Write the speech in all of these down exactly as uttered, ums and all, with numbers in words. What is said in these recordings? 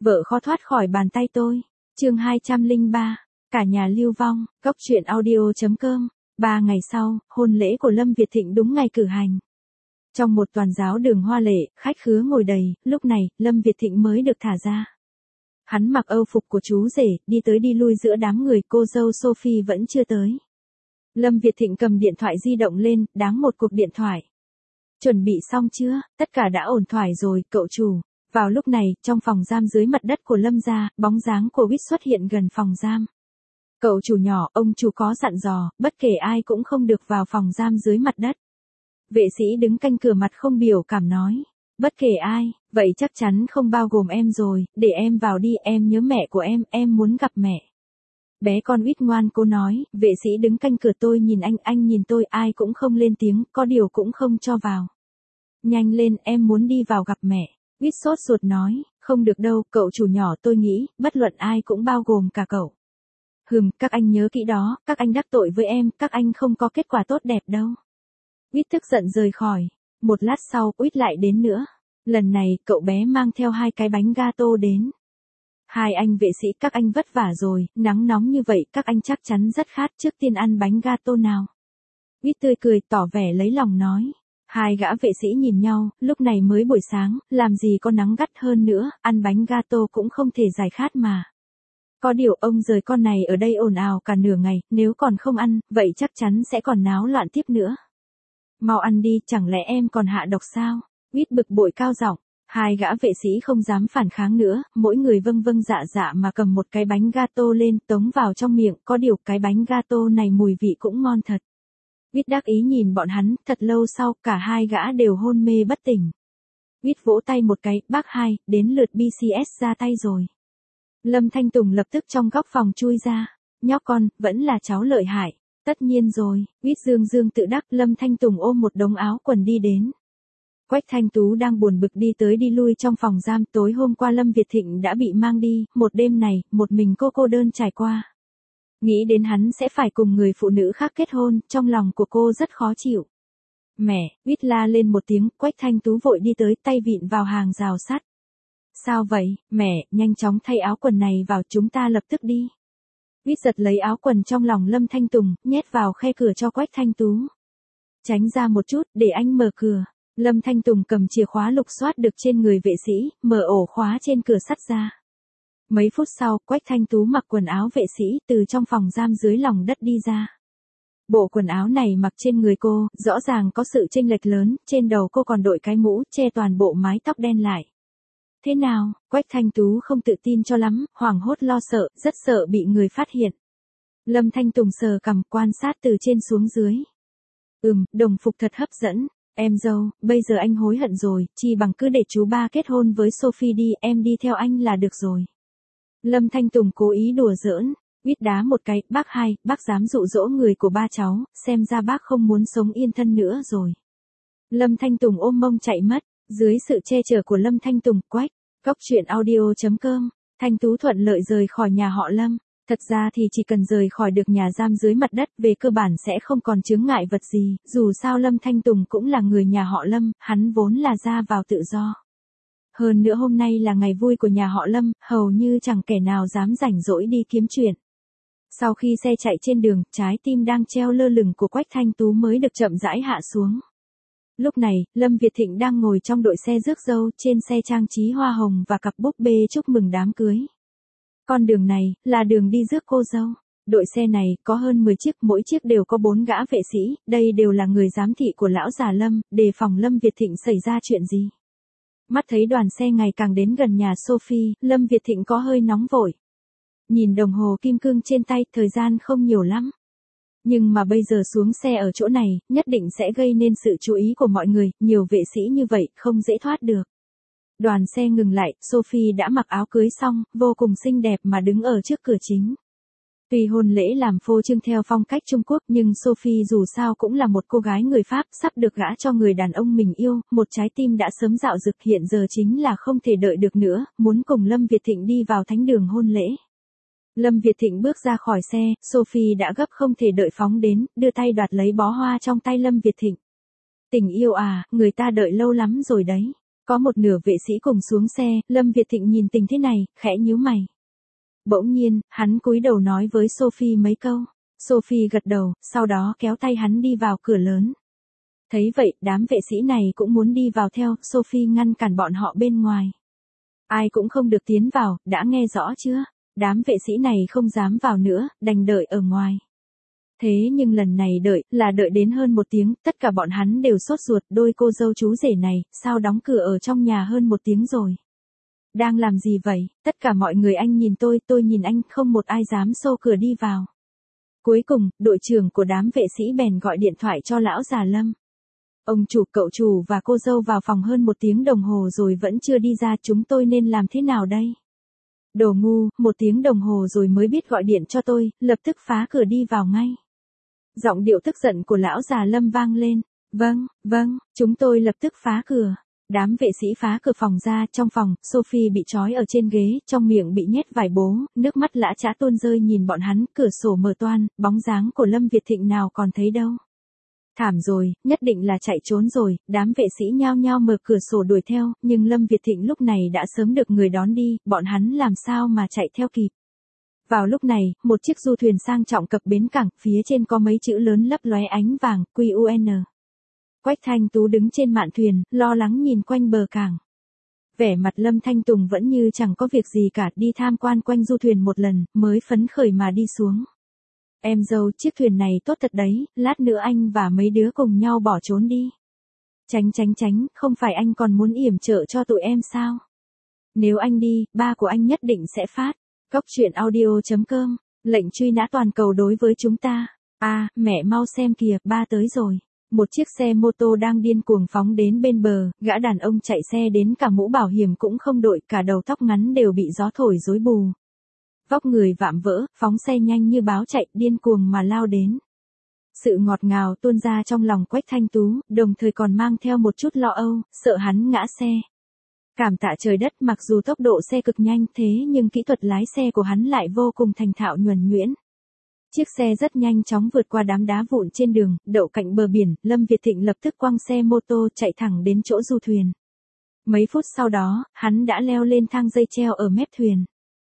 Vợ khó thoát khỏi bàn tay tôi. Chương hai trăm lẻ ba, cả nhà lưu vong, góc truyện audio chấm com. Ba ngày sau, hôn lễ của Lâm Việt Thịnh đúng ngày cử hành. Trong một toàn giáo đường hoa lệ, khách khứa ngồi đầy, lúc này, Lâm Việt Thịnh mới được thả ra. Hắn mặc âu phục của chú rể, đi tới đi lui giữa đám người, cô dâu Sophie vẫn chưa tới. Lâm Việt Thịnh cầm điện thoại di động lên, đáng một cuộc điện thoại. Chuẩn bị xong chưa? Tất cả đã ổn thỏa rồi, cậu chủ. Vào lúc này, trong phòng giam dưới mặt đất của Lâm gia, bóng dáng của Quýt xuất hiện gần phòng giam. Cậu chủ nhỏ, ông chủ có dặn dò, bất kể ai cũng không được vào phòng giam dưới mặt đất. Vệ sĩ đứng canh cửa mặt không biểu cảm nói. Bất kể ai, vậy chắc chắn không bao gồm em rồi, để em vào đi, em nhớ mẹ của em, em muốn gặp mẹ. Bé con Quýt ngoan cố nói, vệ sĩ đứng canh cửa, tôi nhìn anh, anh nhìn tôi, ai cũng không lên tiếng, có điều cũng không cho vào. Nhanh lên, em muốn đi vào gặp mẹ. Quýt sốt ruột nói, không được đâu, cậu chủ nhỏ, tôi nghĩ, bất luận ai cũng bao gồm cả cậu. Hừm, các anh nhớ kỹ đó, các anh đắc tội với em, các anh không có kết quả tốt đẹp đâu. Quýt tức giận rời khỏi. Một lát sau, Quýt lại đến nữa. Lần này, cậu bé mang theo hai cái bánh gato đến. Hai anh vệ sĩ, các anh vất vả rồi, nắng nóng như vậy, các anh chắc chắn rất khát, trước tiên ăn bánh gato nào. Quýt tươi cười, tỏ vẻ lấy lòng nói. Hai gã vệ sĩ nhìn nhau, lúc này mới buổi sáng, làm gì có nắng gắt hơn nữa, ăn bánh gato cũng không thể giải khát mà. Có điều ông rời con này ở đây ồn ào cả nửa ngày, nếu còn không ăn, vậy chắc chắn sẽ còn náo loạn tiếp nữa. Mau ăn đi, chẳng lẽ em còn hạ độc sao? Quýt bực bội cao giọng. Hai gã vệ sĩ không dám phản kháng nữa, mỗi người vâng vâng dạ dạ mà cầm một cái bánh gato lên, tống vào trong miệng, có điều cái bánh gato này mùi vị cũng ngon thật. Quýt đắc ý nhìn bọn hắn, thật lâu sau, cả hai gã đều hôn mê bất tỉnh. Quýt vỗ tay một cái, bác hai, đến lượt bê xê ét ra tay rồi. Lâm Thanh Tùng lập tức trong góc phòng chui ra. Nhóc con, vẫn là cháu lợi hại. Tất nhiên rồi, Quýt dương dương tự đắc. Lâm Thanh Tùng ôm một đống áo quần đi đến. Quách Thanh Tú đang buồn bực đi tới đi lui trong phòng giam. Tối hôm qua Lâm Việt Thịnh đã bị mang đi, một đêm này, một mình cô cô đơn trải qua. Nghĩ đến hắn sẽ phải cùng người phụ nữ khác kết hôn, trong lòng của cô rất khó chịu. Mẹ, Quýt la lên một tiếng, Quách Thanh Tú vội đi tới, tay vịn vào hàng rào sắt. Sao vậy, mẹ, nhanh chóng thay áo quần này vào, chúng ta lập tức đi. Quýt giật lấy áo quần trong lòng Lâm Thanh Tùng, nhét vào khe cửa cho Quách Thanh Tú. Tránh ra một chút, để anh mở cửa. Lâm Thanh Tùng cầm chìa khóa lục soát được trên người vệ sĩ, mở ổ khóa trên cửa sắt ra. Mấy phút sau, Quách Thanh Tú mặc quần áo vệ sĩ, từ trong phòng giam dưới lòng đất đi ra. Bộ quần áo này mặc trên người cô, rõ ràng có sự chênh lệch lớn, trên đầu cô còn đội cái mũ, che toàn bộ mái tóc đen lại. Thế nào? Quách Thanh Tú không tự tin cho lắm, hoảng hốt lo sợ, rất sợ bị người phát hiện. Lâm Thanh Tùng sờ cằm quan sát từ trên xuống dưới. Ừm, đồng phục thật hấp dẫn. Em dâu, bây giờ anh hối hận rồi, chi bằng cứ để chú ba kết hôn với Sophie đi, em đi theo anh là được rồi. Lâm Thanh Tùng cố ý đùa giỡn. Quýt đá một cái, bác hai, bác dám dụ dỗ người của ba cháu, xem ra bác không muốn sống yên thân nữa rồi. Lâm Thanh Tùng ôm mông chạy mất. Dưới sự che chở của Lâm Thanh Tùng, Quách, góc truyện audio chấm com, Thanh Tú thuận lợi rời khỏi nhà họ Lâm. Thật ra thì chỉ cần rời khỏi được nhà giam dưới mặt đất, về cơ bản sẽ không còn chướng ngại vật gì, dù sao Lâm Thanh Tùng cũng là người nhà họ Lâm, hắn vốn là ra vào tự do. Hơn nữa hôm nay là ngày vui của nhà họ Lâm, hầu như chẳng kẻ nào dám rảnh rỗi đi kiếm chuyện. Sau khi xe chạy trên đường, trái tim đang treo lơ lửng của Quách Thanh Tú mới được chậm rãi hạ xuống. Lúc này, Lâm Việt Thịnh đang ngồi trong đội xe rước dâu, trên xe trang trí hoa hồng và cặp búp bê chúc mừng đám cưới. Con đường này, là đường đi rước cô dâu. Đội xe này, có hơn mười chiếc, mỗi chiếc đều có bốn gã vệ sĩ, đây đều là người giám thị của lão già Lâm, đề phòng Lâm Việt Thịnh xảy ra chuyện gì. Mắt thấy đoàn xe ngày càng đến gần nhà Sophie, Lâm Việt Thịnh có hơi nóng vội. Nhìn đồng hồ kim cương trên tay, thời gian không nhiều lắm. Nhưng mà bây giờ xuống xe ở chỗ này, nhất định sẽ gây nên sự chú ý của mọi người, nhiều vệ sĩ như vậy, không dễ thoát được. Đoàn xe ngừng lại, Sophie đã mặc áo cưới xong, vô cùng xinh đẹp mà đứng ở trước cửa chính. Tuy hôn lễ làm phô trương theo phong cách Trung Quốc, nhưng Sophie dù sao cũng là một cô gái người Pháp, sắp được gả cho người đàn ông mình yêu, một trái tim đã sớm dạo dực, hiện giờ chính là không thể đợi được nữa, muốn cùng Lâm Việt Thịnh đi vào thánh đường hôn lễ. Lâm Việt Thịnh bước ra khỏi xe, Sophie đã gấp không thể đợi phóng đến, đưa tay đoạt lấy bó hoa trong tay Lâm Việt Thịnh. Tình yêu à, người ta đợi lâu lắm rồi đấy. Có một nửa vệ sĩ cùng xuống xe, Lâm Việt Thịnh nhìn tình thế này, khẽ nhíu mày. Bỗng nhiên, hắn cúi đầu nói với Sophie mấy câu. Sophie gật đầu, sau đó kéo tay hắn đi vào cửa lớn. Thấy vậy, đám vệ sĩ này cũng muốn đi vào theo, Sophie ngăn cản bọn họ bên ngoài. Ai cũng không được tiến vào, đã nghe rõ chưa? Đám vệ sĩ này không dám vào nữa, đành đợi ở ngoài. Thế nhưng lần này đợi, là đợi đến hơn một tiếng, tất cả bọn hắn đều sốt ruột, đôi cô dâu chú rể này, sao đóng cửa ở trong nhà hơn một tiếng rồi? Đang làm gì vậy? Tất cả mọi người anh nhìn tôi, tôi nhìn anh, không một ai dám xô cửa đi vào. Cuối cùng, đội trưởng của đám vệ sĩ bèn gọi điện thoại cho lão già Lâm. Ông chủ, cậu chủ và cô dâu vào phòng hơn một tiếng đồng hồ rồi vẫn chưa đi ra, chúng tôi nên làm thế nào đây? Đồ ngu, một tiếng đồng hồ rồi mới biết gọi điện cho tôi, lập tức phá cửa đi vào ngay. Giọng điệu tức giận của lão già Lâm vang lên. Vâng, vâng, chúng tôi lập tức phá cửa. Đám vệ sĩ phá cửa phòng ra, trong phòng, Sophie bị trói ở trên ghế, trong miệng bị nhét vải bố, nước mắt lã chã tuôn rơi nhìn bọn hắn, cửa sổ mở toang, bóng dáng của Lâm Việt Thịnh nào còn thấy đâu. Thảm rồi, nhất định là chạy trốn rồi, đám vệ sĩ nhao nhao mở cửa sổ đuổi theo, nhưng Lâm Việt Thịnh lúc này đã sớm được người đón đi, bọn hắn làm sao mà chạy theo kịp. Vào lúc này, một chiếc du thuyền sang trọng cập bến cảng, phía trên có mấy chữ lớn lấp lóe ánh vàng, quy u en. Quách Thanh Tú đứng trên mạn thuyền, lo lắng nhìn quanh bờ cảng. Vẻ mặt Lâm Thanh Tùng vẫn như chẳng có việc gì cả, đi tham quan quanh du thuyền một lần, mới phấn khởi mà đi xuống. Em dâu, chiếc thuyền này tốt thật đấy, lát nữa anh và mấy đứa cùng nhau bỏ trốn đi. Tránh tránh tránh, không phải anh còn muốn yểm trợ cho tụi em sao? Nếu anh đi, ba của anh nhất định sẽ phát. Cốc truyện audio chấm com, lệnh truy nã toàn cầu đối với chúng ta. À, mẹ mau xem kìa, ba tới rồi. Một chiếc xe mô tô đang điên cuồng phóng đến bên bờ, gã đàn ông chạy xe đến cả mũ bảo hiểm cũng không đội, cả đầu tóc ngắn đều bị gió thổi rối bù. Vóc người vạm vỡ, phóng xe nhanh như báo chạy, điên cuồng mà lao đến. Sự ngọt ngào tuôn ra trong lòng Quách Thanh Tú, đồng thời còn mang theo một chút lo âu, sợ hắn ngã xe. Cảm tạ trời đất, mặc dù tốc độ xe cực nhanh thế nhưng kỹ thuật lái xe của hắn lại vô cùng thành thạo nhuần nhuyễn. Chiếc xe rất nhanh chóng vượt qua đám đá vụn trên đường, đậu cạnh bờ biển, Lâm Việt Thịnh lập tức quăng xe mô tô chạy thẳng đến chỗ du thuyền. Mấy phút sau đó, hắn đã leo lên thang dây treo ở mép thuyền.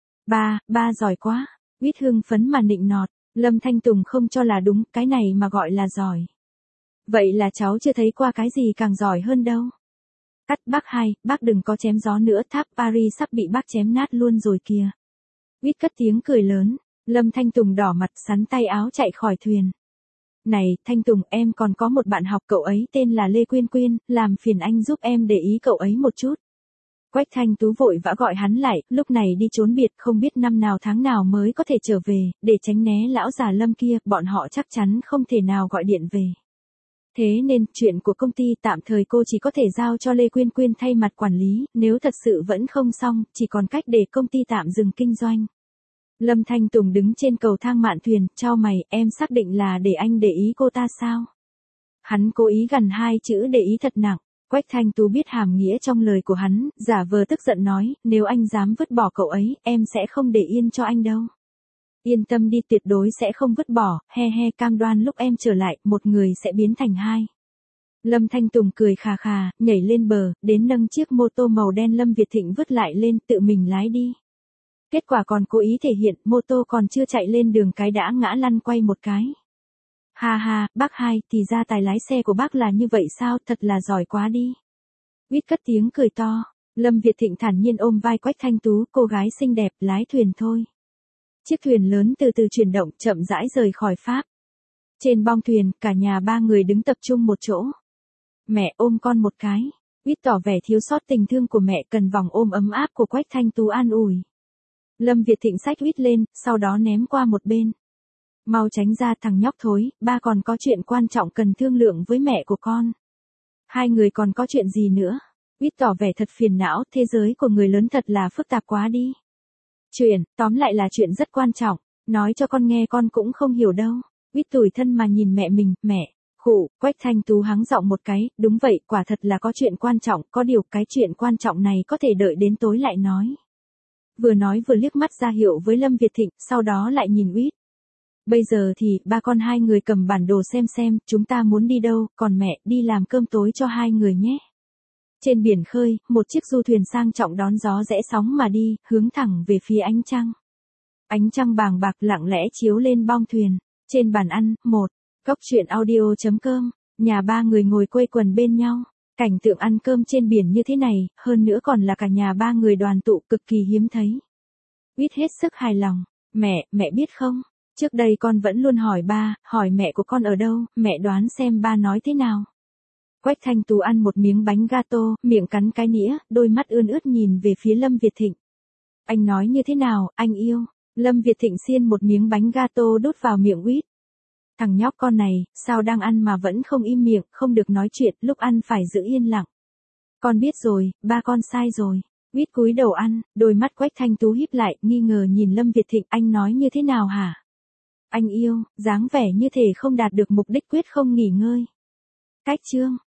Ba, ba giỏi quá, Quýt hưng phấn mà nịnh nọt, Lâm Thanh Tùng không cho là đúng, cái này mà gọi là giỏi. Vậy là cháu chưa thấy qua cái gì càng giỏi hơn đâu. Cắt bác hai, bác đừng có chém gió nữa, tháp Paris sắp bị bác chém nát luôn rồi kìa. Quýt cất tiếng cười lớn, Lâm Thanh Tùng đỏ mặt sắn tay áo chạy khỏi thuyền. Này, Thanh Tùng, em còn có một bạn học, cậu ấy tên là Lê Quyên Quyên, làm phiền anh giúp em để ý cậu ấy một chút. Quách Thanh Tú vội vã gọi hắn lại, lúc này đi trốn biệt không biết năm nào tháng nào mới có thể trở về, để tránh né lão già Lâm kia, bọn họ chắc chắn không thể nào gọi điện về. Thế nên, chuyện của công ty tạm thời cô chỉ có thể giao cho Lê Quyên Quyên thay mặt quản lý, nếu thật sự vẫn không xong, chỉ còn cách để công ty tạm dừng kinh doanh. Lâm Thanh Tùng đứng trên cầu thang mạn thuyền, chau mày, em xác định là để anh để ý cô ta sao? Hắn cố ý gằn hai chữ để ý thật nặng. Quách Thanh Tú biết hàm nghĩa trong lời của hắn, giả vờ tức giận nói, nếu anh dám vứt bỏ cậu ấy, em sẽ không để yên cho anh đâu. Yên tâm đi, tuyệt đối sẽ không vứt bỏ, he he, cam đoan lúc em trở lại, một người sẽ biến thành hai. Lâm Thanh Tùng cười khà khà, nhảy lên bờ, đến nâng chiếc mô tô màu đen Lâm Việt Thịnh vứt lại lên, tự mình lái đi. Kết quả còn cố ý thể hiện, mô tô còn chưa chạy lên đường cái đã ngã lăn quay một cái. Ha ha, bác hai, thì ra tài lái xe của bác là như vậy sao, thật là giỏi quá đi. Quýt cất tiếng cười to, Lâm Việt Thịnh thản nhiên ôm vai Quách Thanh Tú, cô gái xinh đẹp, lái thuyền thôi. Chiếc thuyền lớn từ từ chuyển động, chậm rãi rời khỏi Pháp. Trên bong thuyền, cả nhà ba người đứng tập trung một chỗ. Mẹ ôm con một cái, Quýt tỏ vẻ thiếu sót tình thương của mẹ, cần vòng ôm ấm áp của Quách Thanh Tú an ủi. Lâm Việt Thịnh xách Quýt lên, sau đó ném qua một bên. Mau tránh ra thằng nhóc thối, ba còn có chuyện quan trọng cần thương lượng với mẹ của con. Hai người còn có chuyện gì nữa? Quýt tỏ vẻ thật phiền não, thế giới của người lớn thật là phức tạp quá đi. Chuyện, tóm lại là chuyện rất quan trọng, nói cho con nghe con cũng không hiểu đâu. Quýt tủi thân mà nhìn mẹ mình, mẹ, khụ, Quách Thanh Tú hắng giọng một cái, đúng vậy, quả thật là có chuyện quan trọng, có điều cái chuyện quan trọng này có thể đợi đến tối lại nói. Vừa nói vừa liếc mắt ra hiệu với Lâm Việt Thịnh, sau đó lại nhìn Quýt. Bây giờ thì, ba con hai người cầm bản đồ xem xem, chúng ta muốn đi đâu, còn mẹ, đi làm cơm tối cho hai người nhé. Trên biển khơi, một chiếc du thuyền sang trọng đón gió rẽ sóng mà đi, hướng thẳng về phía ánh trăng. Ánh trăng bàng bạc lặng lẽ chiếu lên bong thuyền. Trên bàn ăn, một. Cốc truyện audio chấm com. Nhà ba người ngồi quây quần bên nhau. Cảnh tượng ăn cơm trên biển như thế này, hơn nữa còn là cả nhà ba người đoàn tụ cực kỳ hiếm thấy. Quýt hết sức hài lòng. Mẹ, mẹ biết không? Trước đây con vẫn luôn hỏi ba, hỏi mẹ của con ở đâu, mẹ đoán xem ba nói thế nào. Quách Thanh Tú ăn một miếng bánh gato, miệng cắn cái nĩa, đôi mắt ươn ướt nhìn về phía Lâm Việt Thịnh. Anh nói như thế nào, anh yêu? Lâm Việt Thịnh xiên một miếng bánh gato đút vào miệng Quýt. Thằng nhóc con này, sao đang ăn mà vẫn không im miệng, không được nói chuyện, lúc ăn phải giữ yên lặng. Con biết rồi, ba con sai rồi. Quýt cúi đầu ăn, đôi mắt Quách Thanh Tú híp lại, nghi ngờ nhìn Lâm Việt Thịnh, anh nói như thế nào hả? Anh yêu, dáng vẻ như thể không đạt được mục đích quyết không nghỉ ngơi. Cách chương